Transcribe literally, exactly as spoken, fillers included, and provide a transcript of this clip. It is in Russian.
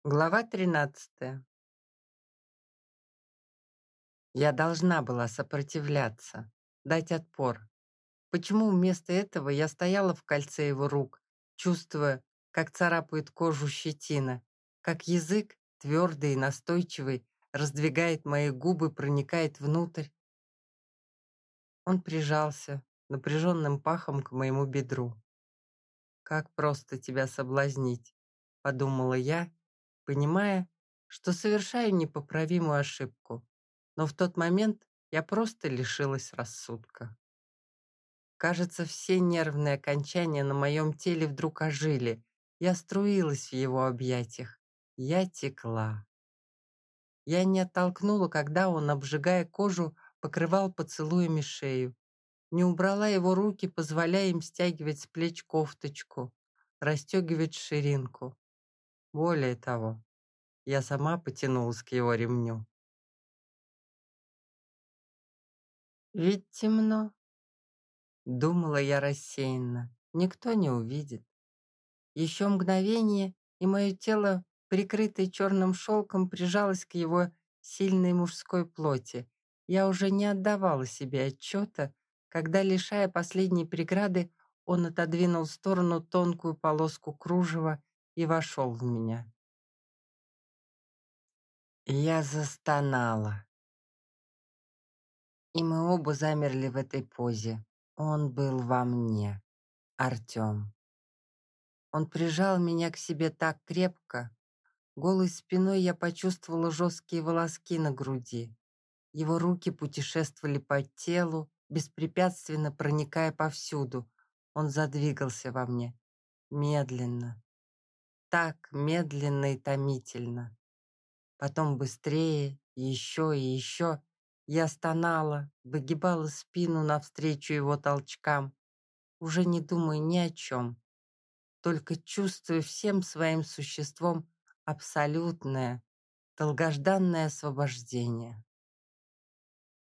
Глава тринадцатая. Я должна была сопротивляться, дать отпор. Почему вместо этого я стояла в кольце его рук, чувствуя, как царапает кожу щетина, как язык, твердый и настойчивый, раздвигает мои губы, проникает внутрь? Он прижался напряженным пахом к моему бедру. «Как просто тебя соблазнить», — подумала я, понимая, что совершаю непоправимую ошибку. Но в тот момент я просто лишилась рассудка. Кажется, все нервные окончания на моем теле вдруг ожили. Я струилась в его объятиях. Я текла. Я не оттолкнула, когда он, обжигая кожу, покрывал поцелуями шею. Не убрала его руки, позволяя им стягивать с плеч кофточку, расстегивать ширинку. Более того, я сама потянулась к его ремню. «Ведь темно», — думала я рассеянно. «Никто не увидит». Еще мгновение, и мое тело, прикрытое черным шелком, прижалось к его сильной мужской плоти. Я уже не отдавала себе отчета, когда, лишая последней преграды, он отодвинул в сторону тонкую полоску кружева и вошел в меня. Я застонала, и мы оба замерли в этой позе. Он был во мне, Артем. Он прижал меня к себе так крепко. Голой спиной я почувствовала жесткие волоски на груди. Его руки путешествовали по телу, беспрепятственно проникая повсюду. Он задвигался во мне. Медленно. Так медленно и томительно. Потом быстрее, еще и еще. Я стонала, выгибала спину навстречу его толчкам, уже не думая ни о чем, только чувствуя всем своим существом абсолютное, долгожданное освобождение.